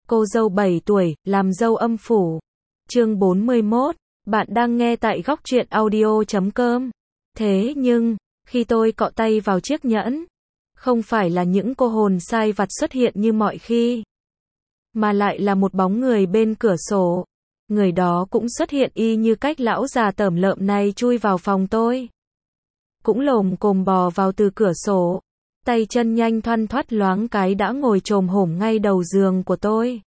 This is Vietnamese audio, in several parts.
Cô dâu 7 tuổi, làm dâu âm phủ. Chương 41, bạn đang nghe tại góc truyện audio.com. Thế nhưng, khi tôi cọ tay vào chiếc nhẫn, không phải là những cô hồn sai vặt xuất hiện như mọi khi, mà lại là một bóng người bên cửa sổ. Người đó cũng xuất hiện y như cách lão già tởm lợm này chui vào phòng tôi. Cũng lồm cồm bò vào từ cửa sổ. Tay chân nhanh thoăn thoắt loáng cái đã ngồi chồm hổm ngay đầu giường của tôi.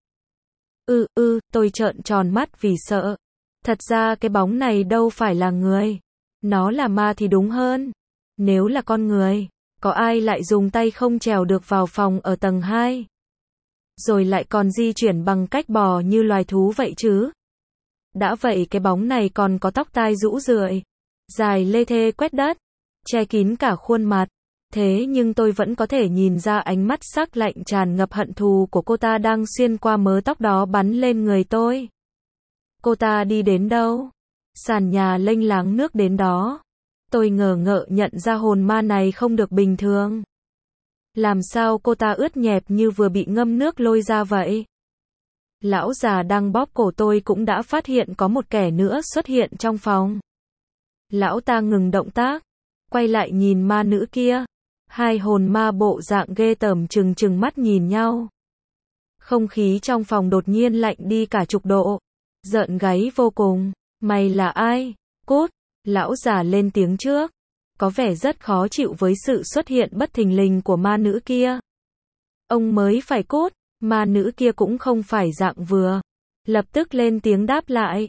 Tôi trợn tròn mắt vì sợ. Thật ra cái bóng này đâu phải là người. Nó là ma thì đúng hơn. Nếu là con người, có ai lại dùng tay không trèo được vào phòng ở tầng 2? Rồi lại còn di chuyển bằng cách bò như loài thú vậy chứ? Đã vậy cái bóng này còn có tóc tai rũ rượi, dài lê thê quét đất, che kín cả khuôn mặt. Thế nhưng tôi vẫn có thể nhìn ra ánh mắt sắc lạnh tràn ngập hận thù của cô ta đang xuyên qua mớ tóc đó bắn lên người tôi. Cô ta đi đến đâu? Sàn nhà lênh láng nước đến đó. Tôi ngờ ngợ nhận ra hồn ma này không được bình thường. Làm sao cô ta ướt nhẹp như vừa bị ngâm nước lôi ra vậy? Lão già đang bóp cổ tôi cũng đã phát hiện có một kẻ nữa xuất hiện trong phòng. Lão ta ngừng động tác, quay lại nhìn ma nữ kia. Hai hồn ma bộ dạng ghê tởm trừng mắt nhìn nhau. Không khí trong phòng đột nhiên lạnh đi cả chục độ. Rợn gáy vô cùng. Mày là ai? Cút! Lão già lên tiếng trước. Có vẻ rất khó chịu với sự xuất hiện bất thình lình của ma nữ kia. Ông mới phải cút. Ma nữ kia cũng không phải dạng vừa. Lập tức lên tiếng đáp lại.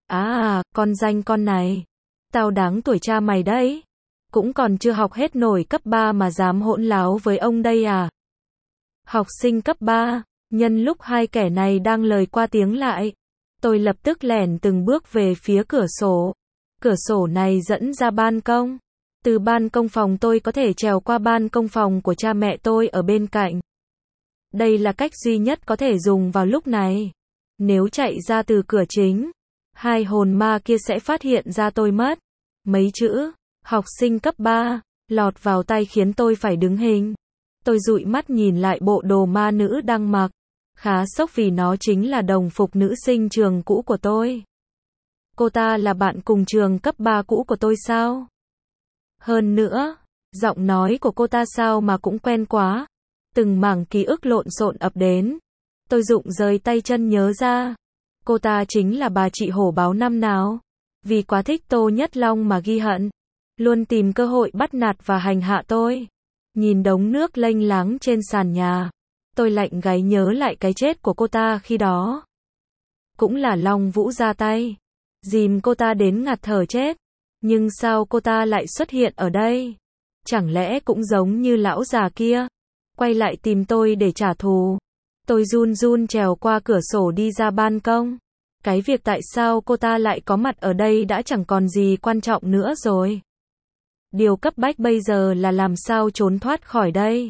Con danh con này. Tao đáng tuổi cha mày đấy. Cũng còn chưa học hết nổi cấp 3 mà dám hỗn láo với ông đây à? Học sinh cấp 3, nhân lúc hai kẻ này đang lời qua tiếng lại, tôi lập tức lẻn từng bước về phía cửa sổ. Cửa sổ này dẫn ra ban công. Từ ban công phòng tôi có thể trèo qua ban công phòng của cha mẹ tôi ở bên cạnh. Đây là cách duy nhất có thể dùng vào lúc này. Nếu chạy ra từ cửa chính, hai hồn ma kia sẽ phát hiện ra tôi mất. Mấy chữ học sinh cấp 3 lọt vào tay khiến tôi phải đứng hình. Tôi dụi mắt nhìn lại bộ đồ ma nữ đang mặc. Khá sốc vì nó chính là đồng phục nữ sinh trường cũ của tôi. Cô ta là bạn cùng trường cấp 3 cũ của tôi sao? Hơn nữa, giọng nói của cô ta sao mà cũng quen quá. Từng mảng ký ức lộn xộn ập đến. Tôi rụng rời tay chân nhớ ra. Cô ta chính là bà chị hổ báo năm nào. Vì quá thích Tô Nhất Long mà ghi hận. Luôn tìm cơ hội bắt nạt và hành hạ tôi. Nhìn đống nước lênh láng trên sàn nhà. Tôi lạnh gáy nhớ lại cái chết của cô ta khi đó. Cũng là Long Vũ ra tay. Dìm cô ta đến ngạt thở chết. Nhưng sao cô ta lại xuất hiện ở đây? Chẳng lẽ cũng giống như lão già kia? Quay lại tìm tôi để trả thù. Tôi run run trèo qua cửa sổ đi ra ban công. Cái việc tại sao cô ta lại có mặt ở đây đã chẳng còn gì quan trọng nữa rồi. Điều cấp bách bây giờ là làm sao trốn thoát khỏi đây.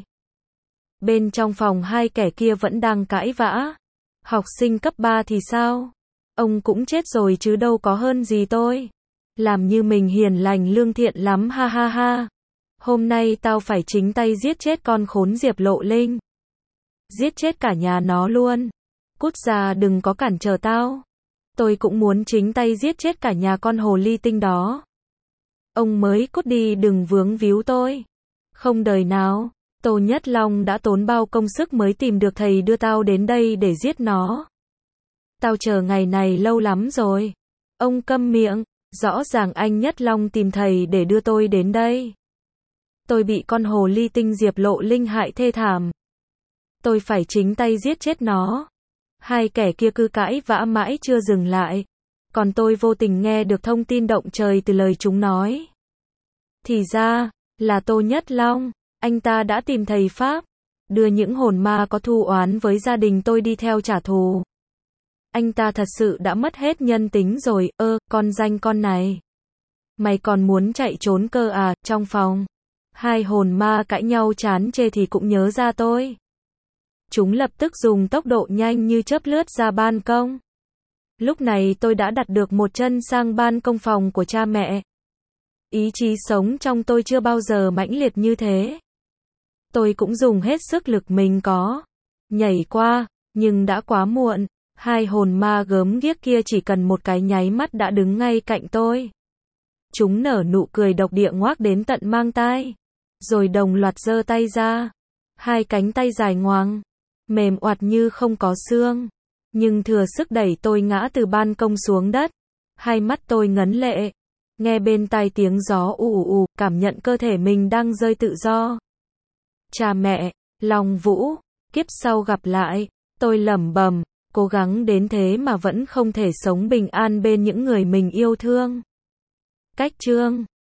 Bên trong phòng hai kẻ kia vẫn đang cãi vã. Học sinh cấp 3 thì sao? Ông cũng chết rồi chứ đâu có hơn gì tôi. Làm như mình hiền lành lương thiện lắm ha ha ha. Hôm nay tao phải chính tay giết chết con khốn Diệp Lộ Linh. Giết chết cả nhà nó luôn. Cút ra đừng có cản trở tao. Tôi cũng muốn chính tay giết chết cả nhà con hồ ly tinh đó. Ông mới cút đi đừng vướng víu tôi. Không đời nào, Tô Nhất Long đã tốn bao công sức mới tìm được thầy đưa tao đến đây để giết nó. Tao chờ ngày này lâu lắm rồi. Ông câm miệng, rõ ràng anh Nhất Long tìm thầy để đưa tôi đến đây. Tôi bị con hồ ly tinh Diệp Lộ Linh hại thê thảm. Tôi phải chính tay giết chết nó. Hai kẻ kia cứ cãi vã mãi chưa dừng lại. Còn tôi vô tình nghe được thông tin động trời từ lời chúng nói. Thì ra, là Tô Nhất Long, anh ta đã tìm thầy Pháp, đưa những hồn ma có thù oán với gia đình tôi đi theo trả thù. Anh ta thật sự đã mất hết nhân tính rồi, con danh con này. Mày còn muốn chạy trốn cơ à, trong phòng. Hai hồn ma cãi nhau chán chê thì cũng nhớ ra tôi. Chúng lập tức dùng tốc độ nhanh như chớp lướt ra ban công. Lúc này tôi đã đặt được một chân sang ban công phòng của cha mẹ. Ý chí sống trong tôi chưa bao giờ mãnh liệt như thế. Tôi cũng dùng hết sức lực mình có. Nhảy qua, Nhưng đã quá muộn, hai hồn ma gớm ghiếc kia chỉ cần một cái nháy mắt đã đứng ngay cạnh tôi. Chúng nở nụ cười độc địa ngoác đến tận mang tai, rồi đồng loạt giơ tay ra. Hai cánh tay dài ngoằng, mềm oặt như không có xương, nhưng thừa sức đẩy tôi ngã từ ban công xuống đất. Hai mắt tôi ngấn lệ, nghe bên tai tiếng gió ù ù, cảm nhận cơ thể mình đang rơi tự do. Cha mẹ, Long Vũ, kiếp sau gặp lại, tôi lẩm bẩm, cố gắng đến thế mà vẫn không thể sống bình an bên những người mình yêu thương. Cách chương